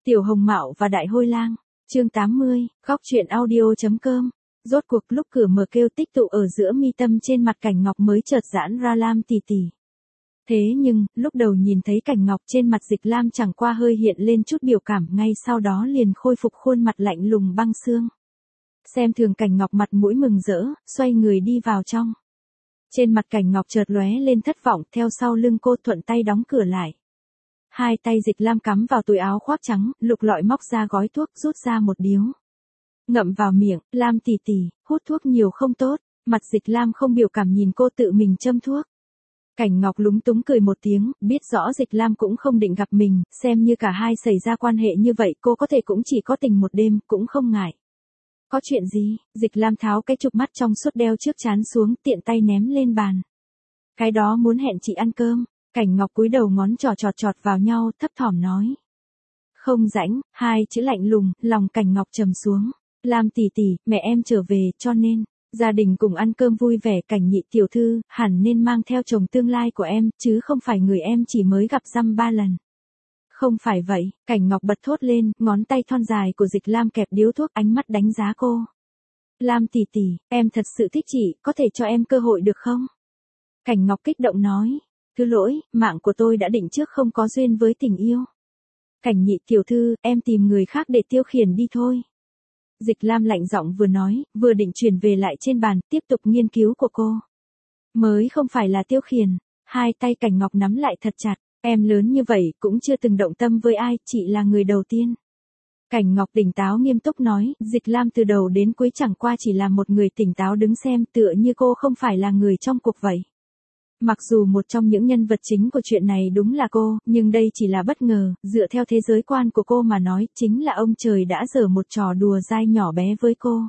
Tiểu Hồng Mạo và Đại Hôi Lang, chương 80, góc truyện audio.com. Rốt cuộc lúc cửa mở kêu tích tụ ở giữa mi tâm trên mặt Cảnh Ngọc mới chợt giãn ra Lam tỷ tỷ. Thế nhưng, lúc đầu nhìn thấy Cảnh Ngọc trên mặt Dịch Lam chẳng qua hơi hiện lên chút biểu cảm, ngay sau đó liền khôi phục khuôn mặt lạnh lùng băng xương. Xem thường Cảnh Ngọc mặt mũi mừng rỡ, xoay người đi vào trong. Trên mặt Cảnh Ngọc chợt lóe lên thất vọng, theo sau lưng cô thuận tay đóng cửa lại. Hai tay Dịch Lam cắm vào túi áo khoác trắng, lục lọi móc ra gói thuốc, rút ra một điếu. Ngậm vào miệng, Lam tỷ tỷ, hút thuốc nhiều không tốt. Mặt Dịch Lam không biểu cảm nhìn cô tự mình châm thuốc. Cảnh Ngọc lúng túng cười một tiếng, biết rõ Dịch Lam cũng không định gặp mình, xem như cả hai xảy ra quan hệ như vậy cô có thể cũng chỉ có tình một đêm, cũng không ngại. Có chuyện gì? Dịch Lam tháo cái chụp mắt trong suốt đeo trước trán xuống, tiện tay ném lên bàn. Cái đó muốn hẹn chị ăn cơm. Cảnh Ngọc cúi đầu ngón trỏ chọt vào nhau, thấp thỏm nói. Không rãnh, hai chữ lạnh lùng, lòng Cảnh Ngọc trầm xuống. Lam tỷ tỷ, mẹ em trở về, cho nên, gia đình cùng ăn cơm vui vẻ. Cảnh nhị tiểu thư, hẳn nên mang theo chồng tương lai của em, chứ không phải người em chỉ mới gặp dăm 3 lần. Không phải vậy, Cảnh Ngọc bật thốt lên, ngón tay thon dài của Dịch Lam kẹp điếu thuốc, ánh mắt đánh giá cô. Lam tỷ tỷ, em thật sự thích chị, có thể cho em cơ hội được không? Cảnh Ngọc kích động nói. Thứ lỗi, mạng của tôi đã định trước không có duyên với tình yêu. Cảnh nhị tiểu thư, em tìm người khác để tiêu khiển đi thôi. Dịch Lam lạnh giọng vừa nói, vừa định chuyển về lại trên bàn, tiếp tục nghiên cứu của cô. Mới không phải là tiêu khiển. Hai tay Cảnh Ngọc nắm lại thật chặt. Em lớn như vậy, cũng chưa từng động tâm với ai, chị là người đầu tiên. Cảnh Ngọc tỉnh táo nghiêm túc nói, Dịch Lam từ đầu đến cuối chẳng qua chỉ là một người tỉnh táo đứng xem, tựa như cô không phải là người trong cuộc vậy. Mặc dù một trong những nhân vật chính của chuyện này đúng là cô, nhưng đây chỉ là bất ngờ, dựa theo thế giới quan của cô mà nói, chính là ông trời đã giở một trò đùa dai nhỏ bé với cô.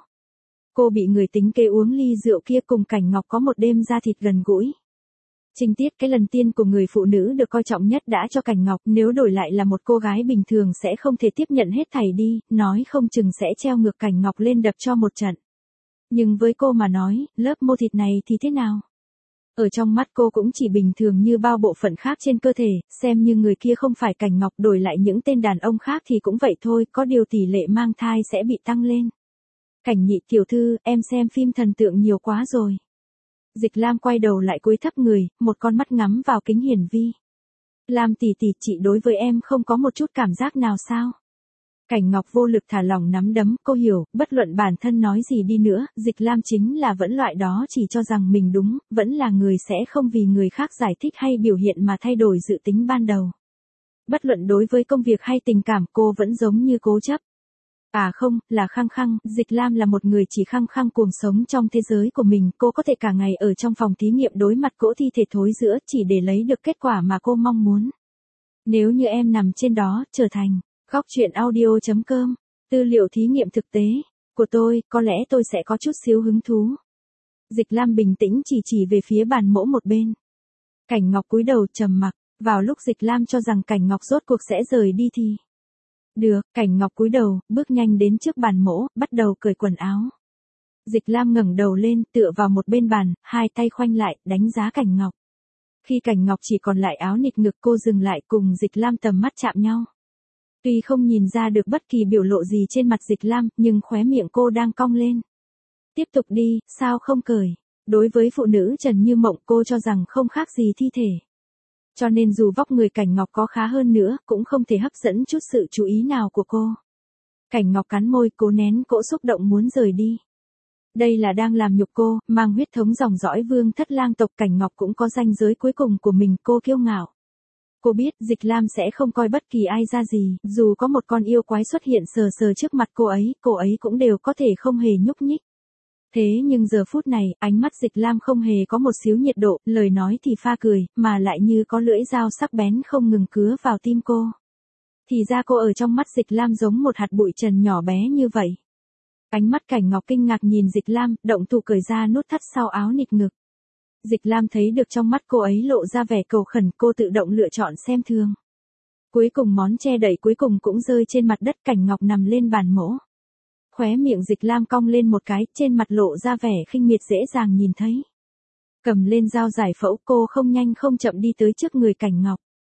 Cô bị người tính kế uống ly rượu kia, cùng Cảnh Ngọc có một đêm da thịt gần gũi. Trinh tiết cái lần tiên của người phụ nữ được coi trọng nhất đã cho Cảnh Ngọc, nếu đổi lại là một cô gái bình thường sẽ không thể tiếp nhận hết thảy đi, nói không chừng sẽ treo ngược Cảnh Ngọc lên đập cho một trận. Nhưng với cô mà nói, lớp mô thịt này thì thế nào? Ở trong mắt cô cũng chỉ bình thường như bao bộ phận khác trên cơ thể, xem như người kia không phải Cảnh Ngọc, đổi lại những tên đàn ông khác thì cũng vậy thôi, có điều tỷ lệ mang thai sẽ bị tăng lên. Cảnh nhị tiểu thư, em xem phim thần tượng nhiều quá rồi. Dịch Lam quay đầu lại cúi thấp người, một con mắt ngắm vào kính hiển vi. Lam tỷ tỷ, chị đối với em không có một chút cảm giác nào sao? Cảnh Ngọc vô lực thả lỏng nắm đấm, cô hiểu, bất luận bản thân nói gì đi nữa, Dịch Lam chính là vẫn loại đó chỉ cho rằng mình đúng, vẫn là người sẽ không vì người khác giải thích hay biểu hiện mà thay đổi dự tính ban đầu. Bất luận đối với công việc hay tình cảm, cô vẫn giống như cố chấp. À không, là khăng khăng, Dịch Lam là một người chỉ khăng khăng cuồng sống trong thế giới của mình, cô có thể cả ngày ở trong phòng thí nghiệm đối mặt cỗ thi thể thối rữa chỉ để lấy được kết quả mà cô mong muốn. Nếu như em nằm trên đó, trở thành góc truyện audio.com, tư liệu thí nghiệm thực tế của tôi, có lẽ tôi sẽ có chút xíu hứng thú. Dịch Lam bình tĩnh chỉ về phía bàn mỗ một bên. Cảnh Ngọc cúi đầu trầm mặc, vào lúc Dịch Lam cho rằng Cảnh Ngọc rốt cuộc sẽ rời đi thì được, Cảnh Ngọc cúi đầu, bước nhanh đến trước bàn mỗ, bắt đầu cởi quần áo. Dịch Lam ngẩng đầu lên, tựa vào một bên bàn, hai tay khoanh lại, đánh giá Cảnh Ngọc. Khi Cảnh Ngọc chỉ còn lại áo nịt ngực, cô dừng lại, cùng Dịch Lam tầm mắt chạm nhau. Tuy không nhìn ra được bất kỳ biểu lộ gì trên mặt Dịch Lam, nhưng khóe miệng cô đang cong lên. Tiếp tục đi, sao không cởi? Đối với phụ nữ trần như mộng, cô cho rằng không khác gì thi thể. Cho nên dù vóc người Cảnh Ngọc có khá hơn nữa, cũng không thể hấp dẫn chút sự chú ý nào của cô. Cảnh Ngọc cắn môi, cố nén cỗ xúc động muốn rời đi. Đây là đang làm nhục cô, mang huyết thống dòng dõi Vương thất lang tộc. Cảnh Ngọc cũng có ranh giới cuối cùng của mình, cô kiêu ngạo. Cô biết Dịch Lam sẽ không coi bất kỳ ai ra gì, dù có một con yêu quái xuất hiện sờ trước mặt cô ấy cũng đều có thể không hề nhúc nhích. Thế nhưng giờ phút này, ánh mắt Dịch Lam không hề có một xíu nhiệt độ, lời nói thì pha cười, mà lại như có lưỡi dao sắc bén không ngừng cứa vào tim cô. Thì ra cô ở trong mắt Dịch Lam giống một hạt bụi trần nhỏ bé như vậy. Ánh mắt Cảnh Ngọc kinh ngạc nhìn Dịch Lam, động thủ cởi ra nút thắt sau áo nịt ngực. Dịch Lam thấy được trong mắt cô ấy lộ ra vẻ cầu khẩn, cô tự động lựa chọn xem thường. Cuối cùng món che đậy cuối cùng cũng rơi trên mặt đất. Cảnh Ngọc nằm lên bàn mỗ. Khóe miệng Dịch Lam cong lên một cái, trên mặt lộ ra vẻ khinh miệt dễ dàng nhìn thấy. Cầm lên dao giải phẫu, cô không nhanh không chậm đi tới trước người Cảnh Ngọc.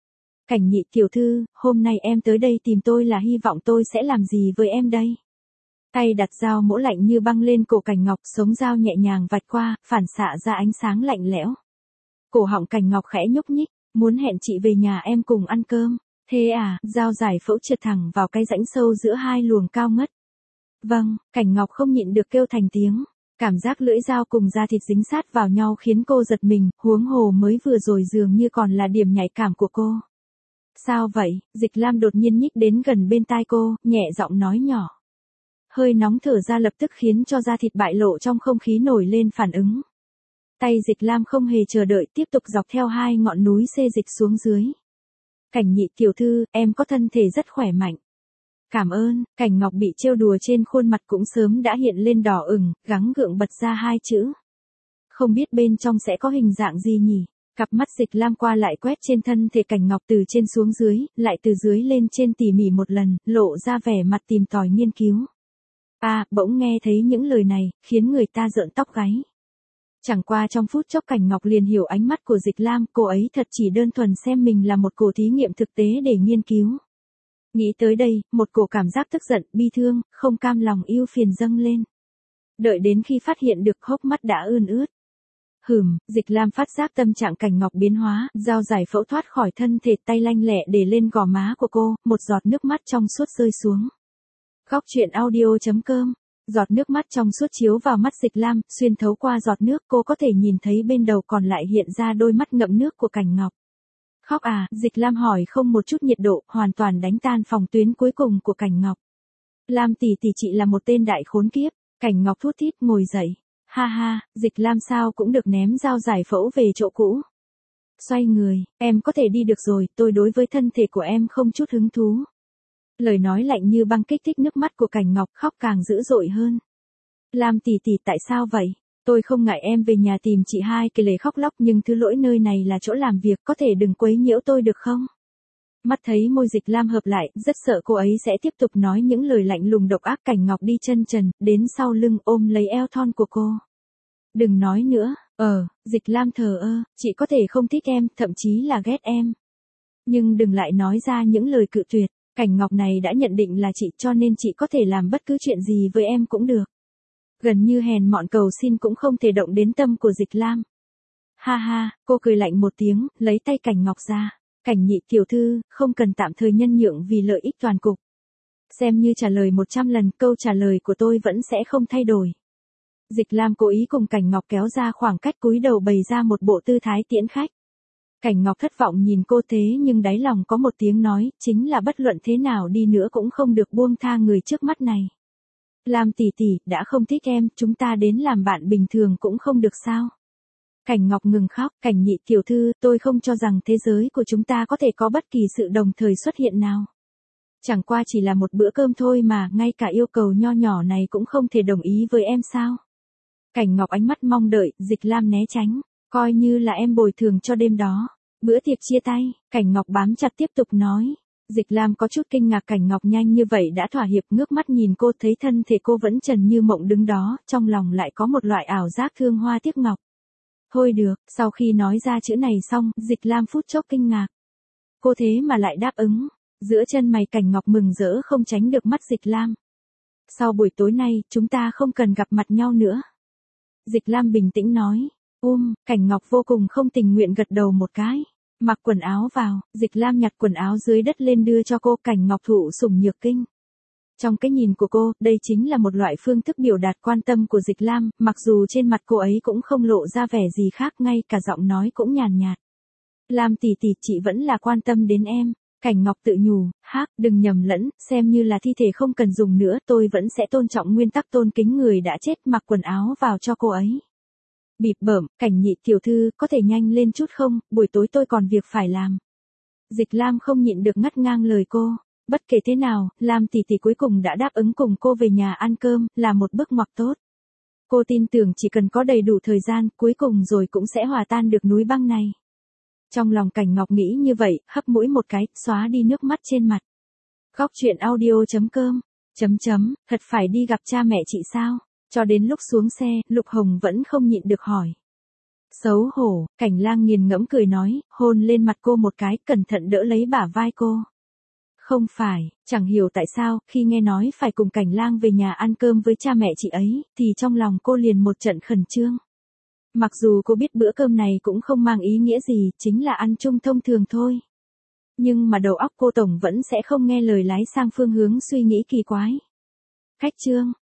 Cảnh Nhị tiểu thư, hôm nay em tới đây tìm tôi là hy vọng tôi sẽ làm gì với em đây? Tay đặt dao mỗ lạnh như băng lên cổ Cảnh Ngọc, sống dao nhẹ nhàng vạch qua, phản xạ ra ánh sáng lạnh lẽo. Cổ họng Cảnh Ngọc khẽ nhúc nhích, muốn hẹn chị về nhà em cùng ăn cơm. Thế à, dao giải phẫu trượt thẳng vào cái rãnh sâu giữa hai luồng cao ngất. Vâng, Cảnh Ngọc không nhịn được kêu thành tiếng. Cảm giác lưỡi dao cùng da thịt dính sát vào nhau khiến cô giật mình, huống hồ mới vừa rồi dường như còn là điểm nhạy cảm của cô. Sao vậy? Dịch Lam đột nhiên nhích đến gần bên tai cô, nhẹ giọng nói nhỏ. Hơi nóng thở ra lập tức khiến cho da thịt bại lộ trong không khí nổi lên phản ứng. Tay Dịch Lam không hề chờ đợi tiếp tục dọc theo hai ngọn núi xê dịch xuống dưới. Cảnh Nhị tiểu thư, em có thân thể rất khỏe mạnh. Cảm ơn. Cảnh Ngọc bị trêu đùa trên khuôn mặt cũng sớm đã hiện lên đỏ ửng, gắng gượng bật ra hai chữ. Không biết bên trong sẽ có hình dạng gì nhỉ? Cặp mắt Dịch Lam qua lại quét trên thân thể Cảnh Ngọc từ trên xuống dưới, lại từ dưới lên trên tỉ mỉ một lần, lộ ra vẻ mặt tìm tòi nghiên cứu. Bỗng nghe thấy những lời này, khiến người ta rợn tóc gáy. Chẳng qua trong phút chốc Cảnh Ngọc liền hiểu ánh mắt của Dịch Lam, cô ấy thật chỉ đơn thuần xem mình là một cổ thí nghiệm thực tế để nghiên cứu. Nghĩ tới đây, một cổ cảm giác tức giận, bi thương, không cam lòng ưu phiền dâng lên. Đợi đến khi phát hiện được hốc mắt đã ươn ướt. Dịch Lam phát giác tâm trạng Cảnh Ngọc biến hóa, dao giải phẫu thoát khỏi thân thể, tay lanh lẹ để lên gò má của cô, một giọt nước mắt trong suốt rơi xuống. Góc truyện audio.com. Giọt nước mắt trong suốt chiếu vào mắt Dịch Lam, xuyên thấu qua giọt nước cô có thể nhìn thấy bên đầu còn lại hiện ra đôi mắt ngậm nước của Cảnh Ngọc. Khóc à? Dịch Lam hỏi không một chút nhiệt độ, hoàn toàn đánh tan phòng tuyến cuối cùng của Cảnh Ngọc. Lam tỷ tỷ chị là một tên đại khốn kiếp. Cảnh Ngọc thút thít ngồi dậy. Ha ha, Dịch Lam sao cũng được ném dao giải phẫu về chỗ cũ. Xoay người, em có thể đi được rồi, tôi đối với thân thể của em không chút hứng thú. Lời nói lạnh như băng kích thích nước mắt của Cảnh Ngọc, khóc càng dữ dội hơn. Lam tỷ tỷ tại sao vậy? Tôi không ngại em về nhà tìm chị hai kể lể khóc lóc nhưng thứ lỗi nơi này là chỗ làm việc, có thể đừng quấy nhiễu tôi được không? Mắt thấy môi Dịch Lam hợp lại, rất sợ cô ấy sẽ tiếp tục nói những lời lạnh lùng độc ác. Cảnh Ngọc đi chân trần, đến sau lưng ôm lấy eo thon của cô. Đừng nói nữa. Dịch Lam thờ ơ, chị có thể không thích em, thậm chí là ghét em. Nhưng đừng lại nói ra những lời cự tuyệt. Cảnh Ngọc này đã nhận định là chị, cho nên chị có thể làm bất cứ chuyện gì với em cũng được. Gần như hèn mọn cầu xin cũng không thể động đến tâm của Dịch Lam. Ha ha, cô cười lạnh một tiếng, lấy tay Cảnh Ngọc ra. Cảnh Nhị tiểu thư, không cần tạm thời nhân nhượng vì lợi ích toàn cục. Xem như trả lời 100 lần, câu trả lời của tôi vẫn sẽ không thay đổi. Dịch Lam cố ý cùng Cảnh Ngọc kéo ra khoảng cách, cúi đầu bày ra một bộ tư thái tiễn khách. Cảnh Ngọc thất vọng nhìn cô thế nhưng đáy lòng có một tiếng nói, chính là bất luận thế nào đi nữa cũng không được buông tha người trước mắt này. Lam tỷ tỷ, đã không thích em, chúng ta đến làm bạn bình thường cũng không được sao? Cảnh Ngọc ngừng khóc. Cảnh Nhị tiểu thư, tôi không cho rằng thế giới của chúng ta có thể có bất kỳ sự đồng thời xuất hiện nào. Chẳng qua chỉ là một bữa cơm thôi mà, ngay cả yêu cầu nho nhỏ này cũng không thể đồng ý với em sao? Cảnh Ngọc ánh mắt mong đợi, Dịch Lam né tránh, coi như là em bồi thường cho đêm đó. Bữa tiệc chia tay, Cảnh Ngọc bám chặt tiếp tục nói. Dịch Lam có chút kinh ngạc Cảnh Ngọc nhanh như vậy đã thỏa hiệp, ngước mắt nhìn cô thấy thân thể cô vẫn trần như mộng đứng đó, trong lòng lại có một loại ảo giác thương hoa tiếc ngọc. Thôi được, sau khi nói ra chữ này xong, Dịch Lam phút chốc kinh ngạc. Cô thế mà lại đáp ứng, giữa chân mày Cảnh Ngọc mừng rỡ không tránh được mắt Dịch Lam. Sau buổi tối nay, chúng ta không cần gặp mặt nhau nữa. Dịch Lam bình tĩnh nói. Cảnh Ngọc vô cùng không tình nguyện gật đầu một cái. Mặc quần áo vào, Dịch Lam nhặt quần áo dưới đất lên đưa cho cô. Cảnh Ngọc thụ sủng nhược kinh. Trong cái nhìn của cô, đây chính là một loại phương thức biểu đạt quan tâm của Dịch Lam, mặc dù trên mặt cô ấy cũng không lộ ra vẻ gì khác, ngay cả giọng nói cũng nhàn nhạt. Lam tỷ tỷ, chị vẫn là quan tâm đến em. Cảnh Ngọc tự nhủ, đừng nhầm lẫn, xem như là thi thể không cần dùng nữa, tôi vẫn sẽ tôn trọng nguyên tắc tôn kính người đã chết. Mặc quần áo vào cho cô ấy. Bịp bợm, Cảnh Nhị tiểu thư, có thể nhanh lên chút không, buổi tối tôi còn việc phải làm. Dịch Lam không nhịn được ngắt ngang lời cô. Bất kể thế nào, Lam tỷ tỷ cuối cùng đã đáp ứng cùng cô về nhà ăn cơm, là một bước ngoặt tốt. Cô tin tưởng chỉ cần có đầy đủ thời gian, cuối cùng rồi cũng sẽ hòa tan được núi băng này. Trong lòng Cảnh Ngọc nghĩ như vậy, hấp mũi một cái, xóa đi nước mắt trên mặt. Góc truyện audio.com. Thật phải đi gặp cha mẹ chị sao? Cho đến lúc xuống xe, Lục Hồng vẫn không nhịn được hỏi. Xấu hổ, Cảnh Lang nghiền ngẫm cười nói, hôn lên mặt cô một cái, cẩn thận đỡ lấy bả vai cô. Không phải, chẳng hiểu tại sao, khi nghe nói phải cùng Cảnh Lang về nhà ăn cơm với cha mẹ chị ấy, thì trong lòng cô liền một trận khẩn trương. Mặc dù cô biết bữa cơm này cũng không mang ý nghĩa gì, chính là ăn chung thông thường thôi. Nhưng mà đầu óc cô tổng vẫn sẽ không nghe lời lái sang phương hướng suy nghĩ kỳ quái. Khách trương,